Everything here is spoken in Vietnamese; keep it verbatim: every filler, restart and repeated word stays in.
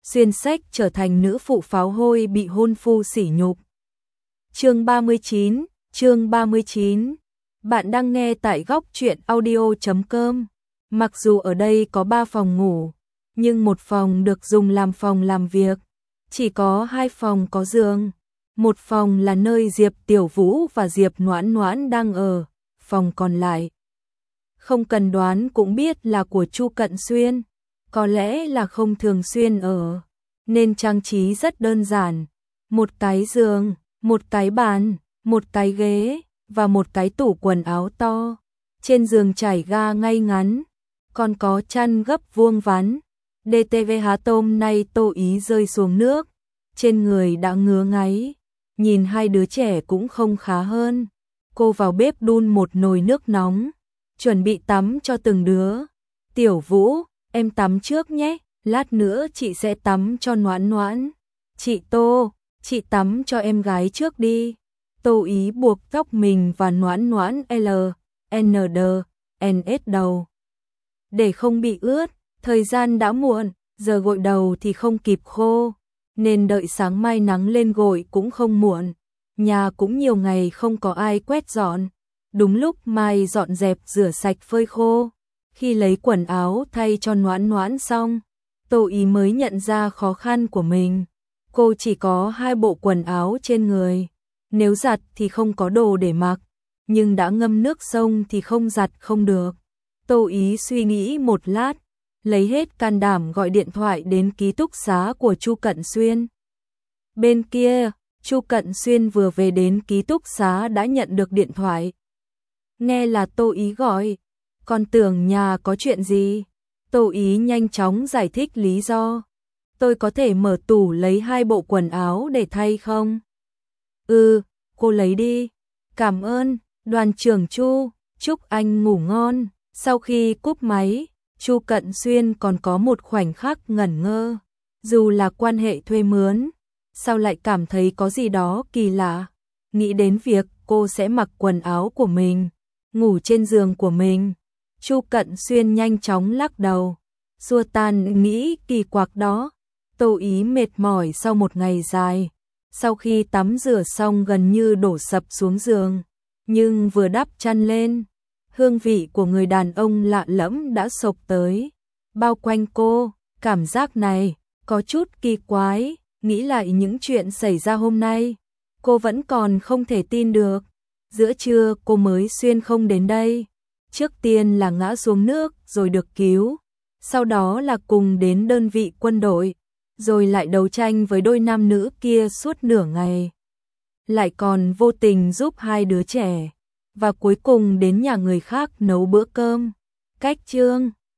xuyên sách trở thành nữ phụ pháo hôi bị hôn phu sỉ nhục. Chương ba mươi chín, chương ba mươi chín. Bạn đang nghe tại góc truyện audio chấm com. Mặc dù ở đây có ba phòng ngủ, nhưng một phòng được dùng làm phòng làm việc. Chỉ có hai phòng có giường. Một phòng là nơi Diệp Tiểu Vũ và Diệp Noãn Noãn đang ở, phòng còn lại không cần đoán cũng biết là của Chu Cận Xuyên, có lẽ là không thường xuyên ở, nên trang trí rất đơn giản, một cái giường, một cái bàn, một cái ghế và một cái tủ quần áo to. Trên giường trải ga ngay ngắn, còn có chăn gấp vuông vắn. đê tê vê há tôm nay Tô Ý rơi xuống nước, trên người đã ngứa ngáy, nhìn hai đứa trẻ cũng không khá hơn. Cô vào bếp đun một nồi nước nóng, chuẩn bị tắm cho từng đứa. Tiểu Vũ, em tắm trước nhé, lát nữa chị sẽ tắm cho Noãn Noãn. Chị Tô, chị tắm cho em gái trước đi. Tô Ý buộc tóc mình và Noãn Noãn L, N D, N S đầu, để không bị ướt. Thời gian đã muộn, giờ gội đầu thì không kịp khô, nên đợi sáng mai nắng lên gội cũng không muộn. Nhà cũng nhiều ngày không có ai quét dọn. Đúng lúc Mai dọn dẹp rửa sạch phơi khô, khi lấy quần áo thay cho Noãn Noãn xong, Tô Ý mới nhận ra khó khăn của mình. Cô chỉ có hai bộ quần áo trên người, nếu giặt thì không có đồ để mặc, nhưng đã ngâm nước sông thì không giặt không được. Tô Ý suy nghĩ một lát, lấy hết can đảm gọi điện thoại đến ký túc xá của Chu Cận Xuyên. Bên kia, Chu Cận Xuyên vừa về đến ký túc xá đã nhận được điện thoại. Nghe là Tô Ý gọi, còn tưởng nhà có chuyện gì. Tô Ý nhanh chóng giải thích lý do. Tôi có thể mở tủ lấy hai bộ quần áo để thay không? Ừ, cô lấy đi. Cảm ơn, Đoàn trưởng Chu, chúc anh ngủ ngon. Sau khi cúp máy, Chu Cận Xuyên còn có một khoảnh khắc ngẩn ngơ. Dù là quan hệ thuê mướn, sao lại cảm thấy có gì đó kỳ lạ. Nghĩ đến việc cô sẽ mặc quần áo của mình, ngủ trên giường của mình. Chu Cận Xuyên nhanh chóng lắc đầu, xua tan nghĩ kỳ quặc đó. Tô Ý mệt mỏi sau một ngày dài, sau khi tắm rửa xong gần như đổ sập xuống giường, nhưng vừa đắp chăn lên, hương vị của người đàn ông lạ lẫm đã xộc tới, bao quanh cô. Cảm giác này có chút kỳ quái, nghĩ lại những chuyện xảy ra hôm nay, cô vẫn còn không thể tin được. Giữa trưa cô mới xuyên không đến đây, trước tiên là ngã xuống nước rồi được cứu, sau đó là cùng đến đơn vị quân đội, rồi lại đấu tranh với đôi nam nữ kia suốt nửa ngày, lại còn vô tình giúp hai đứa trẻ, và cuối cùng đến nhà người khác nấu bữa cơm. Cách chương